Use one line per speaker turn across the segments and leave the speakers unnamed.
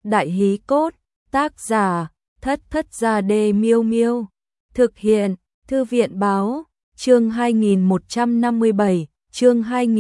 Đại hí cốt, tác giả, Thất Thất Gia Đê Miêu Miêu. Thực hiện, Thư viện báo, chương 2157, chương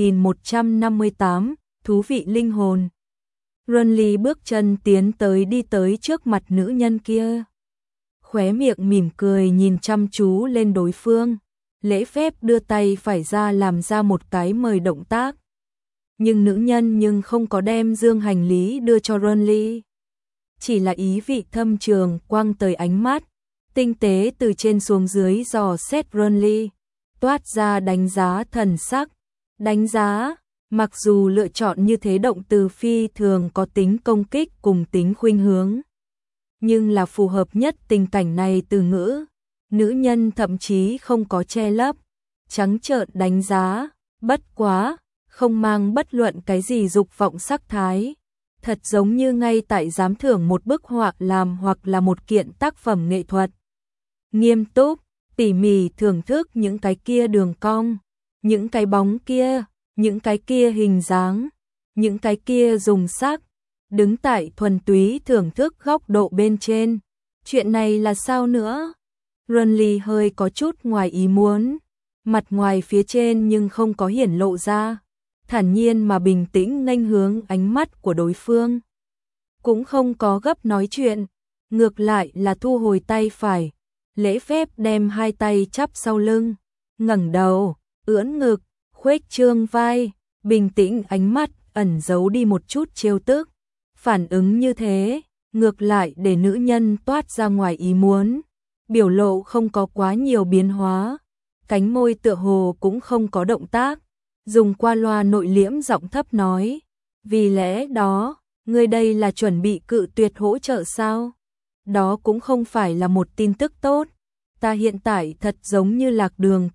2158, thú vị linh hồn. Runly bước chân tiến tới đi tới trước mặt nữ nhân kia. Khóe miệng mỉm cười nhìn chăm chú lên đối phương, lễ phép đưa tay phải ra làm ra một cái mời động tác. Nhưng nữ nhân không có đem dương hành lý đưa cho Runly. Chỉ là ý vị thâm trường quăng tới ánh mắt, tinh tế từ trên xuống dưới dò xét Runly, toát ra đánh giá thần sắc. Đánh giá, mặc dù lựa chọn như thế động từ phi thường có tính công kích cùng tính khuynh hướng, nhưng là phù hợp nhất tình cảnh này từ ngữ. Nữ nhân thậm chí không có che lấp, trắng trợn đánh giá, bất quá, không mang bất luận cái gì dục vọng sắc thái. Thật giống như ngay tại giám thưởng một bức họa làm hoặc là một kiện tác phẩm nghệ thuật. Nghiêm túc, tỉ mỉ thưởng thức những cái kia đường cong, những cái bóng kia, những cái kia hình dáng, những cái kia dùng sắc, đứng tại thuần túy thưởng thức góc độ bên trên. Chuyện này là sao nữa? Runly hơi có chút ngoài ý muốn, mặt ngoài phía trên nhưng không có hiển lộ ra, thản nhiên mà bình tĩnh nghênh hướng ánh mắt của đối phương. Cũng không có gấp nói chuyện, ngược lại là thu hồi tay phải, lễ phép đem hai tay chắp sau lưng, ngẩng đầu, ưỡn ngực, khuếch trương vai, bình tĩnh ánh mắt ẩn giấu đi một chút trêu tức. Phản ứng như thế, ngược lại để nữ nhân toát ra ngoài ý muốn, biểu lộ không có quá nhiều biến hóa, cánh môi tựa hồ cũng không có động tác, dùng qua loa nội liễm giọng thấp nói, vì lẽ đó, ngươi đây là chuẩn bị cự tuyệt hỗ trợ sao? Đó cũng không phải là một tin tức tốt, ta hiện tại thật giống như lạc đường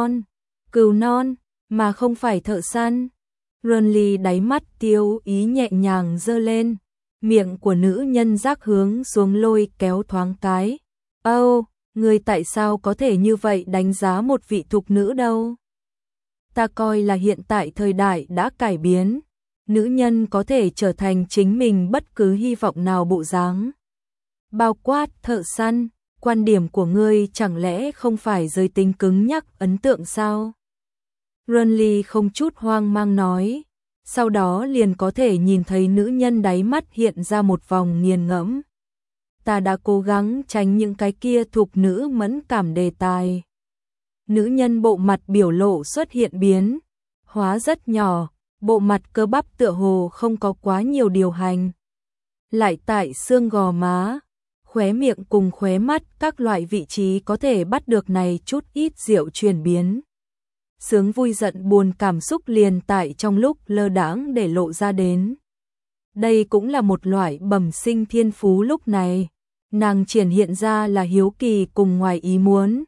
cừu non, mà không phải thợ săn. Runly đáy mắt tiêu ý nhẹ nhàng giơ lên, miệng của nữ nhân rác hướng xuống lôi kéo thoáng cái. Ngươi tại sao có thể như vậy đánh giá một vị thục nữ đâu? Ta coi là hiện tại thời đại đã cải biến, nữ nhân có thể trở thành chính mình bất cứ hy vọng nào bộ dáng. Bao quát thợ săn, quan điểm của ngươi chẳng lẽ không phải giới tính cứng nhắc ấn tượng sao? Runly không chút hoang mang nói, sau đó liền có thể nhìn thấy nữ nhân đáy mắt hiện ra một vòng nghiền ngẫm. Ta đã cố gắng tránh những cái kia thục nữ mẫn cảm đề tài. Nữ nhân bộ mặt biểu lộ xuất hiện biến, hóa rất nhỏ, bộ mặt cơ bắp tựa hồ không có quá nhiều điều hành. Lại tại xương gò má, khóe miệng cùng khóe mắt các loại vị trí có thể bắt được này chút ít diệu chuyển biến. Sướng vui giận buồn cảm xúc liền tại trong lúc lơ đãng để lộ ra đến. Đây cũng là một loại bẩm sinh thiên phú lúc này. Nàng triển hiện ra là hiếu kỳ cùng ngoài ý muốn.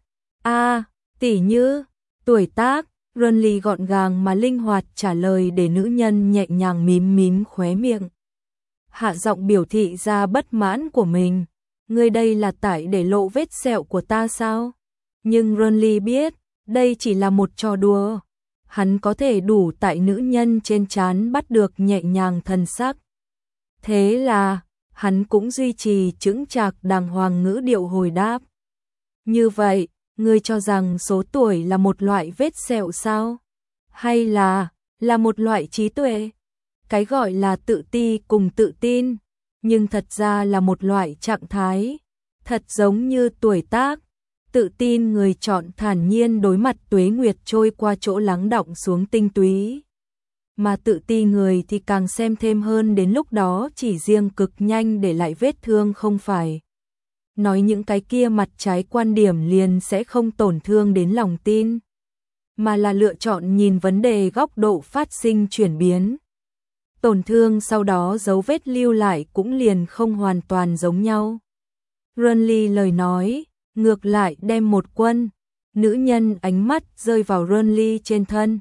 Tỉ như, tuổi tác, Runly gọn gàng mà linh hoạt trả lời để nữ nhân nhẹ nhàng mím mím khóe miệng. Hạ giọng biểu thị ra bất mãn của mình. Ngươi đây là tại để lộ vết sẹo của ta sao? Nhưng Runly biết, đây chỉ là một trò đùa. Hắn có thể đủ tại nữ nhân trên trán bắt được nhẹ nhàng thần sắc. Thế là, hắn cũng duy trì chững chạc đàng hoàng ngữ điệu hồi đáp. Như vậy, ngươi cho rằng số tuổi là một loại vết sẹo sao? Hay là một loại trí tuệ? Cái gọi là tự ti cùng tự tin, nhưng thật ra là một loại trạng thái. Thật giống như tuổi tác, tự tin người chọn thản nhiên đối mặt tuế nguyệt trôi qua chỗ lắng đọng xuống tinh túy. Mà tự ti người thì càng xem thêm hơn đến lúc đó chỉ riêng cực nhanh để lại vết thương không phải. Nói những cái kia mặt trái quan điểm liền sẽ không tổn thương đến lòng tin, mà là lựa chọn nhìn vấn đề góc độ phát sinh chuyển biến. Tổn thương sau đó dấu vết lưu lại cũng liền không hoàn toàn giống nhau. Runly lời nói, ngược lại đem một quân, nữ nhân ánh mắt rơi vào Runly trên thân.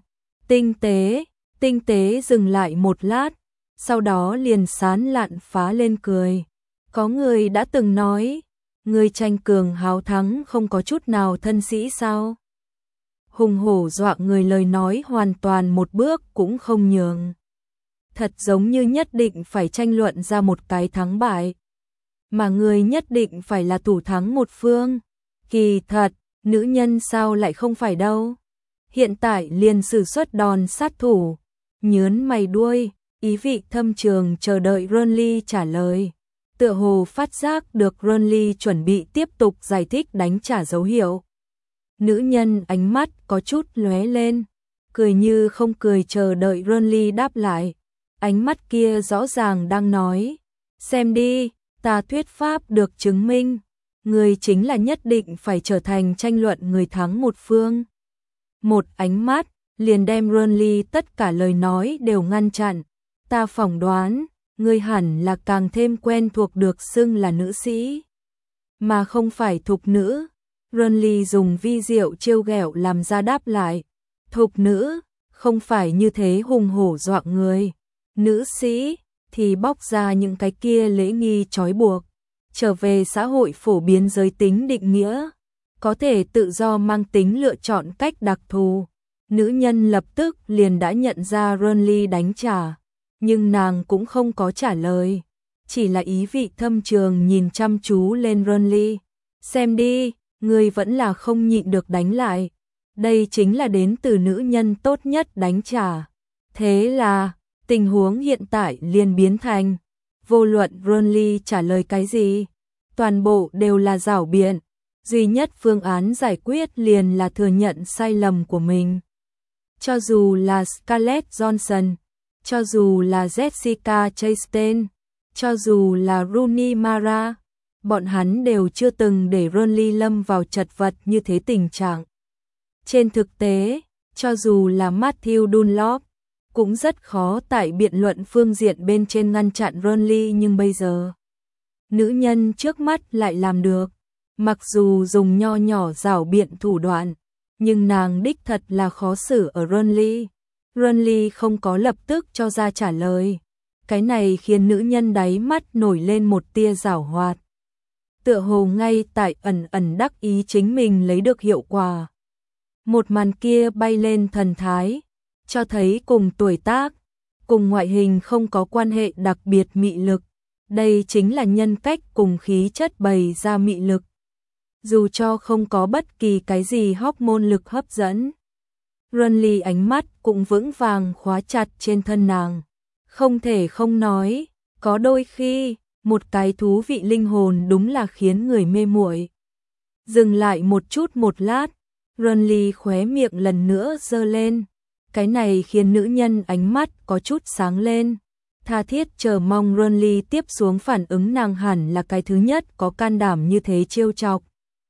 Tinh tế dừng lại một lát, sau đó liền sán lạn phá lên cười. Có người đã từng nói, người tranh cường háo thắng không có chút nào thân sĩ sao? Hùng hổ dọa người lời nói hoàn toàn một bước cũng không nhường. thật giống như nhất định phải tranh luận ra một cái thắng bại. Mà người nhất định phải là thủ thắng một phương. Kỳ thật, nữ nhân sao lại không phải đâu. Hiện tại liền sử xuất đòn sát thủ, nhớn mày đuôi, ý vị thâm trường chờ đợi Renly trả lời. Tựa hồ phát giác được Renly chuẩn bị tiếp tục giải thích đánh trả dấu hiệu. Nữ nhân ánh mắt có chút lóe lên, cười như không cười chờ đợi Renly đáp lại. Ánh mắt kia rõ ràng đang nói, xem đi, ta thuyết pháp được chứng minh, người chính là nhất định phải trở thành tranh luận người thắng một phương. Một ánh mắt liền đem Renly tất cả lời nói đều ngăn chặn. Ta phỏng đoán, ngươi hẳn là càng thêm quen thuộc được xưng là nữ sĩ, mà không phải thục nữ. Renly dùng vi diệu trêu ghẹo làm ra đáp lại. Thục nữ, không phải như thế hùng hổ dọa người. Nữ sĩ, thì bóc ra những cái kia lễ nghi trói buộc. Trở về xã hội phổ biến giới tính định nghĩa. Có thể tự do mang tính lựa chọn cách đặc thù. Nữ nhân lập tức liền đã nhận ra Renly đánh trả. Nhưng nàng cũng không có trả lời. Chỉ là ý vị thâm trường nhìn chăm chú lên Renly. Xem đi, ngươi vẫn là không nhịn được đánh lại. Đây chính là đến từ nữ nhân tốt nhất đánh trả. Thế là, tình huống hiện tại liền biến thành, vô luận Renly trả lời cái gì, toàn bộ đều là giảo biện. Duy nhất phương án giải quyết liền là thừa nhận sai lầm của mình. Cho dù là Scarlett Johansson, cho dù là Jessica Chastain, cho dù là Rooney Mara, bọn hắn đều chưa từng để Renly lâm vào chật vật như thế tình trạng. Trên thực tế, cho dù là Matthew Dunlop, cũng rất khó tại biện luận phương diện bên trên ngăn chặn Renly, nhưng bây giờ, nữ nhân trước mắt lại làm được. Mặc dù dùng nho nhỏ giảo biện thủ đoạn, nhưng nàng đích thật là khó xử ở Renly. Renly không có lập tức cho ra trả lời. Cái này khiến nữ nhân đáy mắt nổi lên một tia giảo hoạt. Tựa hồ ngay tại ẩn ẩn đắc ý chính mình lấy được hiệu quả. Một màn kia bay lên thần thái, cho thấy cùng tuổi tác, cùng ngoại hình không có quan hệ đặc biệt mị lực. Đây chính là nhân cách cùng khí chất bày ra mị lực. Dù cho không có bất kỳ cái gì hormone lực hấp dẫn, Renly ánh mắt cũng vững vàng khóa chặt trên thân nàng. Không thể không nói, có đôi khi, một cái thú vị linh hồn đúng là khiến người mê muội. Dừng lại một chút một lát, Renly khóe miệng lần nữa giơ lên. Cái này khiến nữ nhân ánh mắt có chút sáng lên. Tha thiết chờ mong Renly tiếp xuống phản ứng, nàng hẳn là cái thứ nhất có can đảm như thế trêu chọc.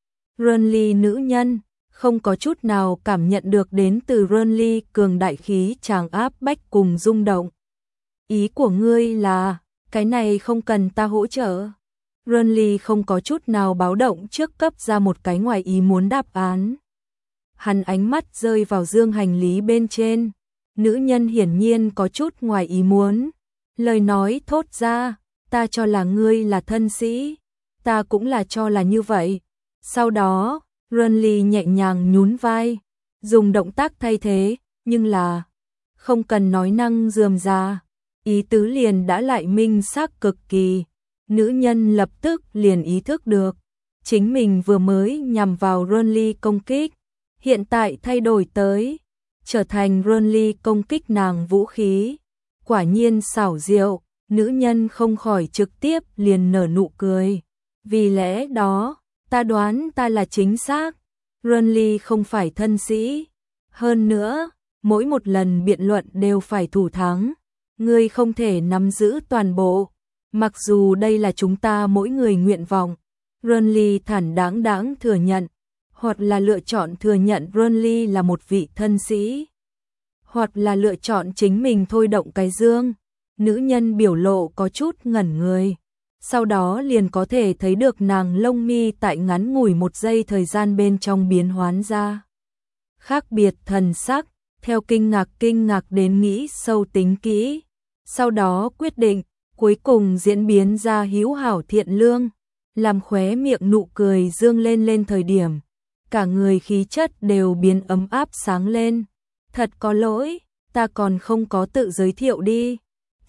Renly nữ nhân, không có chút nào cảm nhận được đến từ Renly cường đại khí tràng áp bách cùng rung động. Ý của ngươi là, cái này không cần ta hỗ trợ. Renly không có chút nào báo động trước cấp ra một cái ngoài ý muốn đáp án. Hắn ánh mắt rơi vào dương hành lý bên trên. Nữ nhân hiển nhiên có chút ngoài ý muốn. Lời nói thốt ra, ta cho là ngươi là thân sĩ. Ta cũng là cho là như vậy. Sau đó, Renly nhẹ nhàng nhún vai, dùng động tác thay thế, nhưng là không cần nói năng rườm rà, ý tứ liền đã lại minh xác cực kỳ. Nữ nhân lập tức liền ý thức được, chính mình vừa mới nhằm vào Renly công kích, hiện tại thay đổi tới, trở thành Renly công kích nàng vũ khí. Quả nhiên xảo diệu, nữ nhân không khỏi trực tiếp liền nở nụ cười. Vì lẽ đó, ta đoán ta là chính xác. Renly không phải thân sĩ. Hơn nữa, mỗi một lần biện luận đều phải thủ thắng. Ngươi không thể nắm giữ toàn bộ. Mặc dù đây là chúng ta mỗi người nguyện vọng. Renly thản đáng thừa nhận. Hoặc là lựa chọn thừa nhận Renly là một vị thân sĩ. Hoặc là lựa chọn chính mình thôi động cái dương. Nữ nhân biểu lộ có chút ngẩn người. Sau đó liền có thể thấy được nàng lông mi tại ngắn ngủi một giây thời gian bên trong biến hóa ra. Khác biệt thần sắc, theo kinh ngạc đến nghĩ sâu tính kỹ. Sau đó quyết định, cuối cùng diễn biến ra hữu hảo thiện lương. Làm khóe miệng nụ cười dương lên thời điểm. Cả người khí chất đều biến ấm áp sáng lên. Thật có lỗi, ta còn không có tự giới thiệu đi.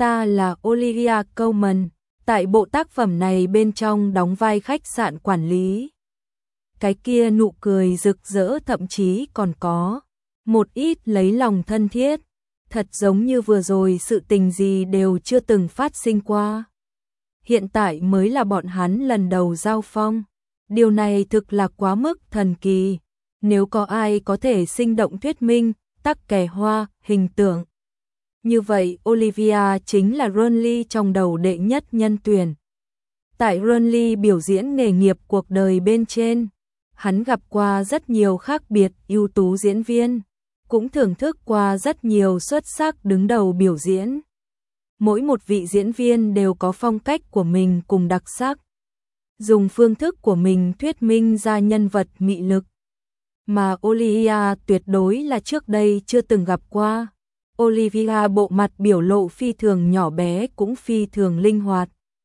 ta là Olivia Colman, tại bộ tác phẩm này bên trong đóng vai khách sạn quản lý. Cái kia nụ cười rực rỡ thậm chí còn có một ít lấy lòng thân thiết, thật giống như vừa rồi sự tình gì đều chưa từng phát sinh qua. Hiện tại mới là bọn hắn lần đầu giao phong. Điều này thực là quá mức thần kỳ. Nếu có ai có thể sinh động thuyết minh tắc kè hoa hình tượng, như vậy Olivia chính là Ronly trong đầu đệ nhất nhân tuyển. Tại Ronly biểu diễn nghề nghiệp cuộc đời bên trên, hắn gặp qua rất nhiều khác biệt ưu tú diễn viên, cũng thưởng thức qua rất nhiều xuất sắc đứng đầu biểu diễn. Mỗi một vị diễn viên đều có phong cách của mình cùng đặc sắc, dùng phương thức của mình thuyết minh ra nhân vật mị lực. Mà Olivia tuyệt đối là trước đây chưa từng gặp qua. Olivia bộ mặt biểu lộ phi thường nhỏ bé cũng phi thường linh hoạt.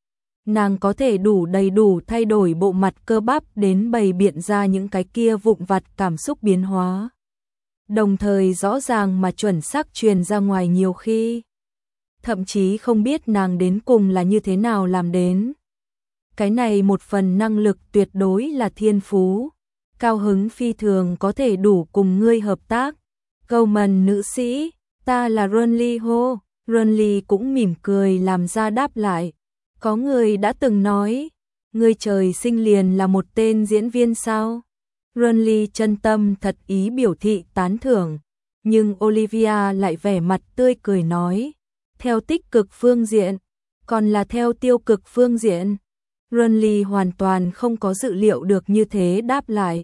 Nàng có thể đầy đủ thay đổi bộ mặt cơ bắp đến bày biện ra những cái kia vụn vặt cảm xúc biến hóa. Đồng thời rõ ràng mà chuẩn xác truyền ra ngoài nhiều khi. Thậm chí không biết nàng đến cùng là như thế nào làm đến. Cái này một phần năng lực tuyệt đối là thiên phú. Cao hứng phi thường có thể đủ cùng ngươi hợp tác. Colman nữ sĩ, ta là Ronly Ho. Ronly cũng mỉm cười làm ra đáp lại. Có người đã từng nói, ngươi trời sinh liền là một tên diễn viên sao? Ronly chân tâm thật ý biểu thị tán thưởng, nhưng Olivia lại vẻ mặt tươi cười nói, theo tích cực phương diện, còn là theo tiêu cực phương diện. Ronly hoàn toàn không có dự liệu được như thế đáp lại.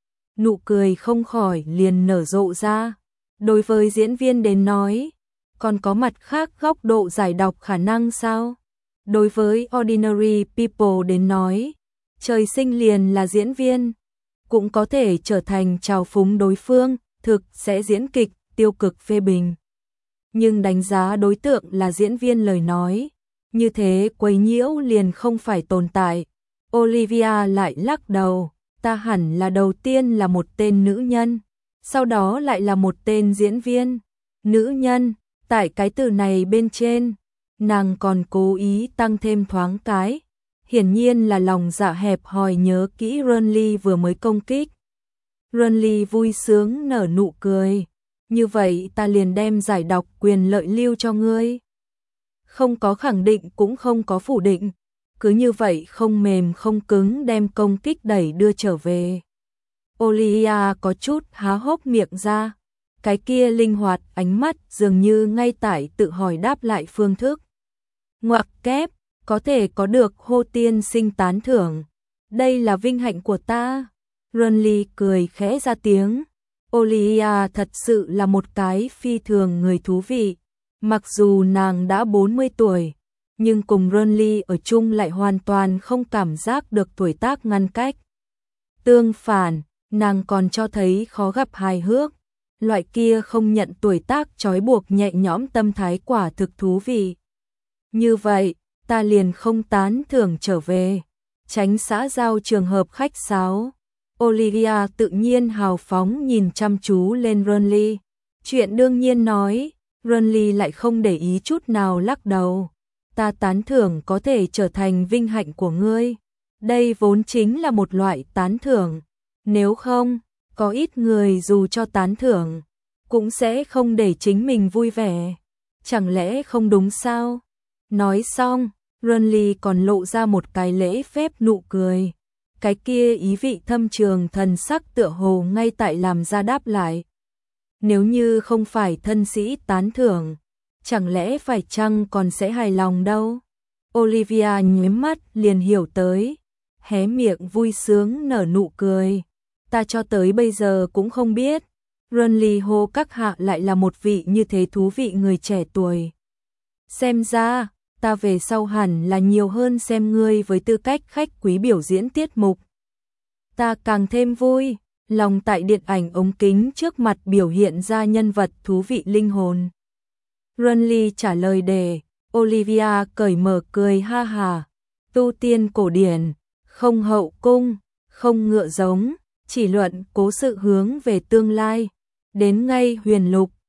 Nụ cười không khỏi liền nở rộ ra. Đối với diễn viên đến nói, còn có mặt khác góc độ giải đọc khả năng sao? Đối với ordinary people đến nói, trời sinh liền là diễn viên, cũng có thể trở thành trào phúng đối phương, thực sẽ diễn kịch, tiêu cực phê bình. Nhưng đánh giá đối tượng là diễn viên lời nói, như thế quấy nhiễu liền không phải tồn tại. Olivia lại lắc đầu, ta hẳn là đầu tiên là một tên nữ nhân, sau đó lại là một tên diễn viên. Nữ nhân, tại cái từ này bên trên, nàng còn cố ý tăng thêm thoáng cái, hiển nhiên là lòng dạ hẹp hòi nhớ kỹ Ronly vừa mới công kích. Ronly vui sướng nở nụ cười, như vậy ta liền đem giải đọc quyền lợi lưu cho ngươi. Không có khẳng định cũng không có phủ định, cứ như vậy không mềm không cứng đem công kích đẩy đưa trở về. Olivia có chút há hốc miệng ra, cái kia linh hoạt ánh mắt dường như ngay tại tự hỏi đáp lại phương thức. Ngoặc kép, có thể có được Hô tiên sinh tán thưởng, đây là vinh hạnh của ta. Ronly cười khẽ ra tiếng. Olivia thật sự là một cái phi thường người thú vị. Mặc dù nàng đã 40 tuổi, nhưng cùng Ronly ở chung lại hoàn toàn không cảm giác được tuổi tác ngăn cách. Tương phản, nàng còn cho thấy khó gặp hài hước. Loại kia không nhận tuổi tác trói buộc nhẹ nhõm tâm thái quả thực thú vị. Như vậy, ta liền không tán thưởng trở về. Tránh xã giao trường hợp khách sáo. Olivia tự nhiên hào phóng nhìn chăm chú lên Ronly. Chuyện đương nhiên nói, Ronly lại không để ý chút nào lắc đầu. Ta tán thưởng có thể trở thành vinh hạnh của ngươi. Đây vốn chính là một loại tán thưởng. Nếu không, có ít người dù cho tán thưởng, cũng sẽ không để chính mình vui vẻ. Chẳng lẽ không đúng sao? Nói xong, Ronly còn lộ ra một cái lễ phép nụ cười. Cái kia ý vị thâm trường thần sắc tựa hồ ngay tại làm ra đáp lại. Nếu như không phải thân sĩ tán thưởng, chẳng lẽ phải chăng còn sẽ hài lòng đâu? Olivia nhoếm mắt liền hiểu tới, hé miệng vui sướng nở nụ cười. Ta cho tới bây giờ cũng không biết, Ronly Ho các hạ lại là một vị như thế thú vị người trẻ tuổi. Xem ra, ta về sau hẳn là nhiều hơn xem ngươi với tư cách khách quý biểu diễn tiết mục. Ta càng thêm vui, lòng tại điện ảnh ống kính trước mặt biểu hiện ra nhân vật thú vị linh hồn. Ronly trả lời để, Olivia cởi mở cười ha hà, tu tiên cổ điển, không hậu cung, không ngựa giống, chỉ luận cố sự hướng về tương lai, đến ngay huyền lục,